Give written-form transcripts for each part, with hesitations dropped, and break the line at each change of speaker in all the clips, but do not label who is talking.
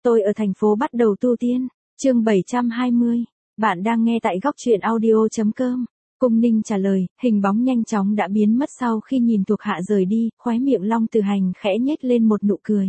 Tôi ở thành phố bắt đầu tu tiên. Chương 720. Bạn đang nghe tại góc truyện audio.com. Cung Ninh trả lời, hình bóng nhanh chóng đã biến mất sau khi nhìn thuộc hạ rời đi, khóe miệng Long Tử Hành khẽ nhếch lên một nụ cười.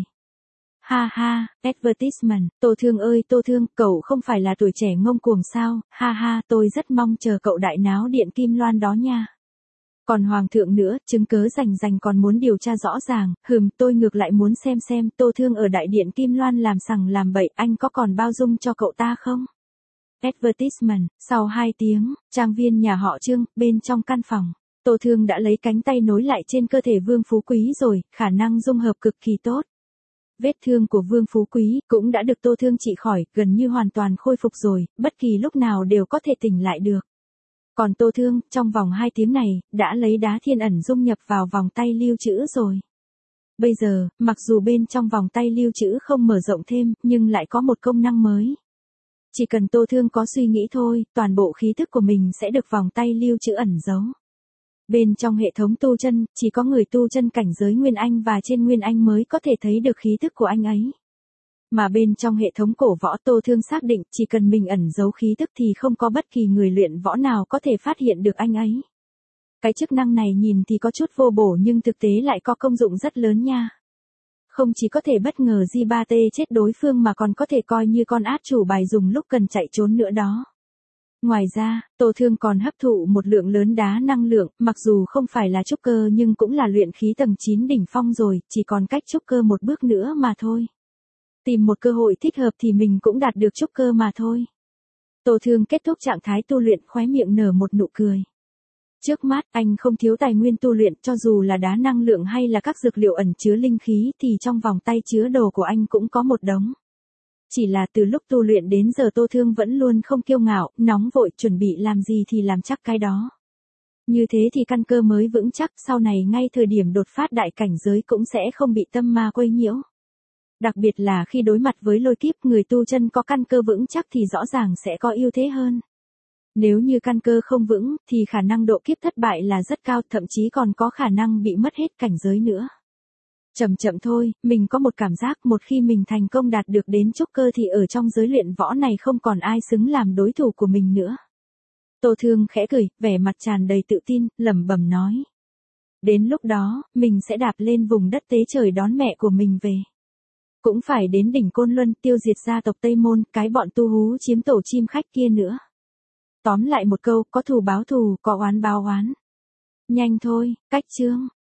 Ha ha, advertisement, Tô Thương ơi Tô Thương, cậu không phải là tuổi trẻ ngông cuồng sao, ha ha, tôi rất mong chờ cậu đại náo điện Kim Loan đó nha. Còn Hoàng thượng nữa, chứng cớ rành còn muốn điều tra rõ ràng, tôi ngược lại muốn xem Tô Thương ở đại điện Kim Loan làm sằng làm bậy, anh có còn bao dung cho cậu ta không? Advertisement, sau 2 tiếng, trang viên nhà họ Trương, bên trong căn phòng, Tô Thương đã lấy cánh tay nối lại trên cơ thể Vương Phú Quý rồi, khả năng dung hợp cực kỳ tốt. Vết thương của Vương Phú Quý cũng đã được Tô Thương trị khỏi, gần như hoàn toàn khôi phục rồi, bất kỳ lúc nào đều có thể tỉnh lại được. Còn Tô Thương, trong vòng 2 tiếng này, đã lấy đá thiên ẩn dung nhập vào vòng tay lưu trữ rồi. Bây giờ, mặc dù bên trong vòng tay lưu trữ không mở rộng thêm, nhưng lại có một công năng mới. Chỉ cần Tô Thương có suy nghĩ thôi, toàn bộ khí thức của mình sẽ được vòng tay lưu trữ ẩn giấu. Bên trong hệ thống tu chân, chỉ có người tu chân cảnh giới Nguyên Anh và trên Nguyên Anh mới có thể thấy được khí thức của anh ấy. Mà bên trong hệ thống cổ võ Tô Thương xác định chỉ cần mình ẩn giấu khí thức thì không có bất kỳ người luyện võ nào có thể phát hiện được anh ấy. Cái chức năng này nhìn thì có chút vô bổ nhưng thực tế lại có công dụng rất lớn nha. Không chỉ có thể bất ngờ Di-ba-tê chết đối phương mà còn có thể coi như con át chủ bài dùng lúc cần chạy trốn nữa đó. Ngoài ra, Tô Thương còn hấp thụ một lượng lớn đá năng lượng, mặc dù không phải là trúc cơ nhưng cũng là luyện khí tầng 9 đỉnh phong rồi, chỉ còn cách trúc cơ một bước nữa mà thôi. Tìm một cơ hội thích hợp thì mình cũng đạt được trúc cơ mà thôi. Tô Thương kết thúc trạng thái tu luyện, khóe miệng nở một nụ cười. Trước mắt, anh không thiếu tài nguyên tu luyện, cho dù là đá năng lượng hay là các dược liệu ẩn chứa linh khí thì trong vòng tay chứa đồ của anh cũng có một đống. Chỉ là từ lúc tu luyện đến giờ Tô Thương vẫn luôn không kiêu ngạo, nóng vội, chuẩn bị làm gì thì làm chắc cái đó. Như thế thì căn cơ mới vững chắc, sau này ngay thời điểm đột phát đại cảnh giới cũng sẽ không bị tâm ma quấy nhiễu. Đặc biệt là khi đối mặt với lôi kiếp, người tu chân có căn cơ vững chắc thì rõ ràng sẽ có ưu thế hơn. Nếu như căn cơ không vững, thì khả năng độ kiếp thất bại là rất cao, thậm chí còn có khả năng bị mất hết cảnh giới nữa. Chậm thôi, mình có một cảm giác một khi mình thành công đạt được đến trúc cơ thì ở trong giới luyện võ này không còn ai xứng làm đối thủ của mình nữa. Tô Thương khẽ cười, vẻ mặt tràn đầy tự tin, lẩm bẩm nói. Đến lúc đó, mình sẽ đạp lên vùng đất tế trời đón mẹ của mình về. Cũng phải đến đỉnh Côn Luân tiêu diệt gia tộc Tây Môn, cái bọn tu hú chiếm tổ chim khách kia nữa. Tóm lại một câu, có thù báo thù, có oán báo oán. Nhanh thôi, cách chương.